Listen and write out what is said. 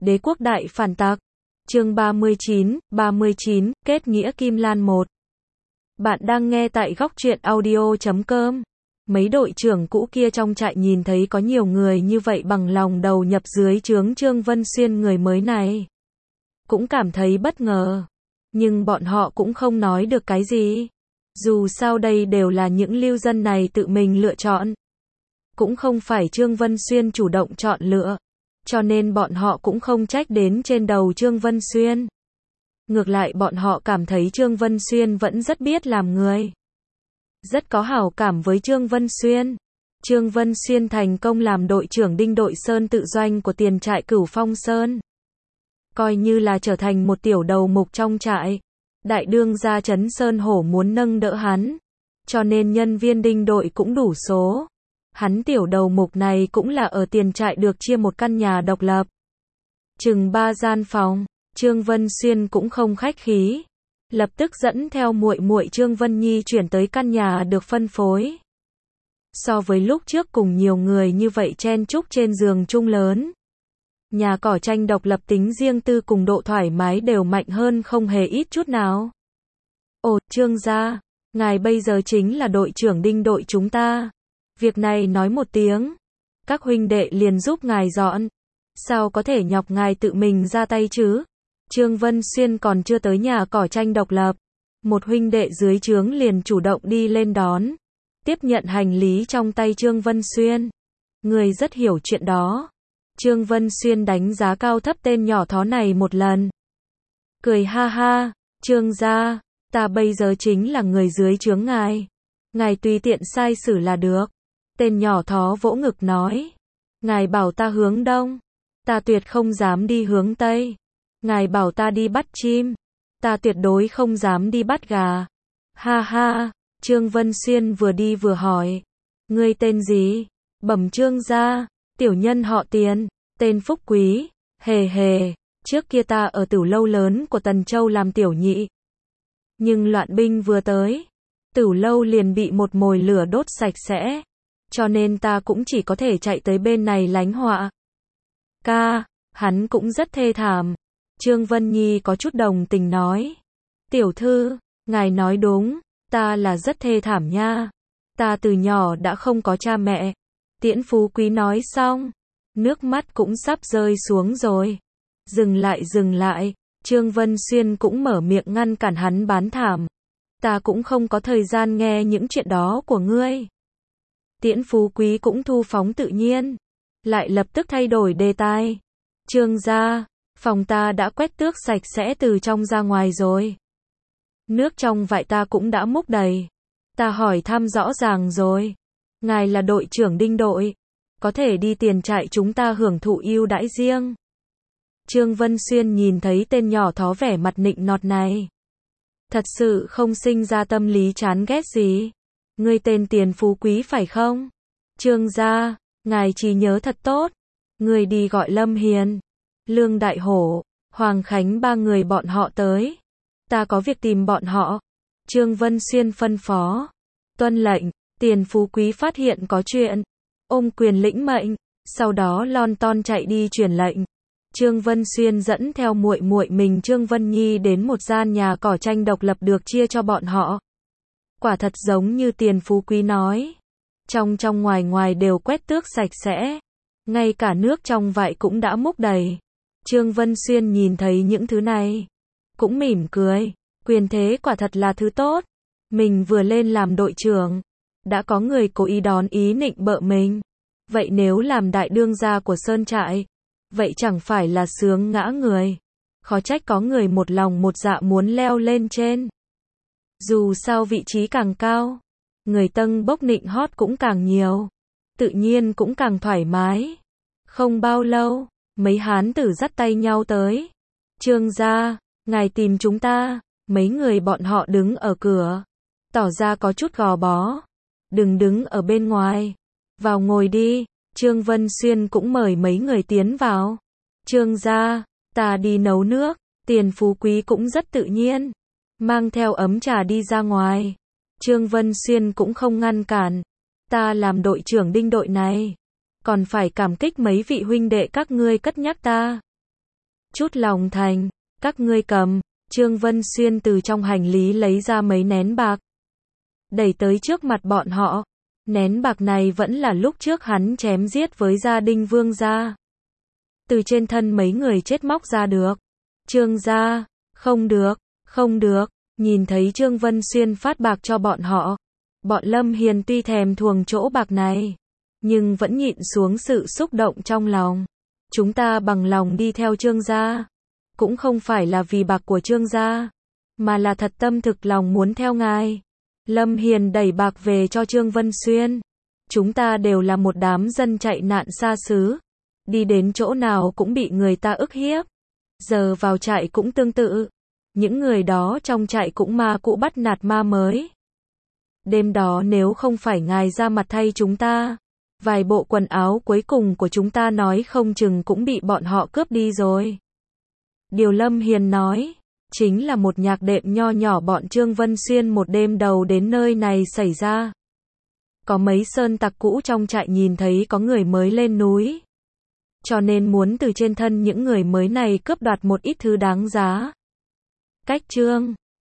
Đế quốc đại phản tặc. Chương 39, kết nghĩa Kim Lan 1. Bạn đang nghe tại góc truyện audio.com. Mấy đội trưởng cũ kia trong trại nhìn thấy có nhiều người như vậy bằng lòng đầu nhập dưới trướng Trương Vân Xuyên người mới này. Cũng cảm thấy bất ngờ. Nhưng bọn họ cũng không nói được cái gì. Dù sao đây đều là những lưu dân này tự mình lựa chọn. Cũng không phải Trương Vân Xuyên chủ động chọn lựa. Cho nên bọn họ cũng không trách đến trên đầu Trương Vân Xuyên. Ngược lại bọn họ cảm thấy Trương Vân Xuyên vẫn rất biết làm người. Rất có hảo cảm với Trương Vân Xuyên. Trương Vân Xuyên thành công làm đội trưởng Đinh Đội Sơn tự doanh của tiền trại Cửu Phong Sơn. Coi như là trở thành một tiểu đầu mục trong trại. Đại đương gia Trấn Sơn Hổ muốn nâng đỡ hắn. Cho nên nhân viên Đinh Đội cũng đủ số. Hắn tiểu đầu mục này cũng là ở tiền trại được chia một căn nhà độc lập. Chừng 3 gian phòng, Trương Vân Xuyên cũng không khách khí. Lập tức dẫn theo muội muội Trương Vân Nhi chuyển tới căn nhà được phân phối. So với lúc trước cùng nhiều người như vậy chen chúc trên giường chung lớn. Nhà cỏ tranh độc lập tính riêng tư cùng độ thoải mái đều mạnh hơn không hề ít chút nào. Ồ, Trương gia, ngài bây giờ chính là đội trưởng Đinh Đội chúng ta. Việc này nói một tiếng, các huynh đệ liền giúp ngài dọn. Sao có thể nhọc ngài tự mình ra tay chứ? Trương Vân Xuyên còn chưa tới nhà cỏ tranh độc lập. Một huynh đệ dưới trướng liền chủ động đi lên đón. Tiếp nhận hành lý trong tay Trương Vân Xuyên. Người rất hiểu chuyện đó. Trương Vân Xuyên đánh giá cao thấp tên nhỏ thó này một lần. Cười ha ha, Trương gia, ta bây giờ chính là người dưới trướng ngài. Ngài tùy tiện sai xử là được. Tên nhỏ thó vỗ ngực nói. Ngài bảo ta hướng đông. Ta tuyệt không dám đi hướng tây. Ngài bảo ta đi bắt chim. Ta tuyệt đối không dám đi bắt gà. Ha ha, Trương Vân Xuyên vừa đi vừa hỏi. Ngươi tên gì? Bẩm Trương gia, tiểu nhân họ Tiền, tên Phúc Quý. Hề hề, trước kia ta ở Tửu lâu lớn của Tần Châu làm tiểu nhị. Nhưng loạn binh vừa tới, Tửu lâu liền bị một mồi lửa đốt sạch sẽ. Cho nên ta cũng chỉ có thể chạy tới bên này lánh họa. Ca, hắn cũng rất thê thảm. Trương Vân Nhi có chút đồng tình nói. Tiểu thư, ngài nói đúng, ta là rất thê thảm nha. Ta từ nhỏ đã không có cha mẹ. Tiễn Phú Quý nói xong, nước mắt cũng sắp rơi xuống rồi. Dừng lại, Trương Vân Xuyên cũng mở miệng ngăn cản hắn bán thảm. Ta cũng không có thời gian nghe những chuyện đó của ngươi. Tiễn Phú Quý cũng thu phóng tự nhiên. Lại lập tức thay đổi đề tài. Trương gia, phòng ta đã quét tước sạch sẽ từ trong ra ngoài rồi. Nước trong vại ta cũng đã múc đầy. Ta hỏi thăm rõ ràng rồi. Ngài là đội trưởng Đinh Đội. Có thể đi tiền trại chúng ta hưởng thụ ưu đãi riêng. Trương Vân Xuyên nhìn thấy tên nhỏ thó vẻ mặt nịnh nọt này. Thật sự không sinh ra tâm lý chán ghét gì. Ngươi tên Tiền Phú Quý phải không? Trương gia, ngài trí nhớ thật tốt. Ngươi đi gọi Lâm Hiền, Lương Đại Hổ, Hoàng Khánh ba người bọn họ tới. Ta có việc tìm bọn họ. Trương Vân Xuyên phân phó. Tuân lệnh. Tiền Phú Quý phát hiện có chuyện. Ôm quyền lĩnh mệnh. Sau đó lon ton chạy đi truyền lệnh. Trương Vân Xuyên dẫn theo muội muội mình Trương Vân Nhi đến một gian nhà cỏ tranh độc lập được chia cho bọn họ. Quả thật giống như Tiền Phú Quý nói. Trong ngoài đều quét tước sạch sẽ. Ngay cả nước trong vại cũng đã múc đầy. Trương Vân Xuyên nhìn thấy những thứ này. Cũng mỉm cười. Quyền thế quả thật là thứ tốt. Mình vừa lên làm đội trưởng. Đã có người cố ý đón ý nịnh bợ mình. Vậy nếu làm đại đương gia của Sơn Trại. Vậy chẳng phải là sướng ngã người. Khó trách có người một lòng một dạ muốn leo lên trên. Dù sao vị trí càng cao, người tâng bốc nịnh hót cũng càng nhiều. Tự nhiên cũng càng thoải mái. Không bao lâu, mấy hán tử dắt tay nhau tới. Trương gia, ngài tìm chúng ta. Mấy người bọn họ đứng ở cửa. Tỏ ra có chút gò bó. Đừng đứng ở bên ngoài. Vào ngồi đi. Trương Vân Xuyên cũng mời mấy người tiến vào. Trương gia, ta đi nấu nước. Tiền Phú Quý cũng rất tự nhiên. Mang theo ấm trà đi ra ngoài. Trương Vân Xuyên cũng không ngăn cản. Ta làm đội trưởng Đinh Đội này. Còn phải cảm kích mấy vị huynh đệ các ngươi cất nhắc ta. chút lòng thành, các ngươi cầm. Trương Vân Xuyên từ trong hành lý lấy ra mấy nén bạc, đẩy tới trước mặt bọn họ. Nén bạc này vẫn là lúc trước hắn chém giết với gia đình Vương gia. Từ trên thân mấy người chết móc ra được. Trương gia, không được, không được. Nhìn thấy Trương Vân Xuyên phát bạc cho bọn họ, bọn Lâm Hiền tuy thèm thuồng chỗ bạc này, nhưng vẫn nhịn xuống sự xúc động trong lòng. Chúng ta bằng lòng đi theo Trương gia, cũng không phải là vì bạc của Trương gia, mà là thật tâm thực lòng muốn theo ngài. Lâm Hiền đẩy bạc về cho Trương Vân Xuyên. Chúng ta đều là một đám dân chạy nạn xa xứ, đi đến chỗ nào cũng bị người ta ức hiếp. Giờ vào trại cũng tương tự. Những người đó trong trại cũng ma cũ bắt nạt ma mới. Đêm đó nếu không phải ngài ra mặt thay chúng ta, vài bộ quần áo cuối cùng của chúng ta nói không chừng cũng bị bọn họ cướp đi rồi. Điều Lâm Hiền nói, chính là một nhạc đệm nho nhỏ bọn Trương Vân Xuyên một đêm đầu đến nơi này xảy ra. Có mấy sơn tặc cũ trong trại nhìn thấy có người mới lên núi, cho nên muốn từ trên thân những người mới này cướp đoạt một ít thứ đáng giá. Cách Trương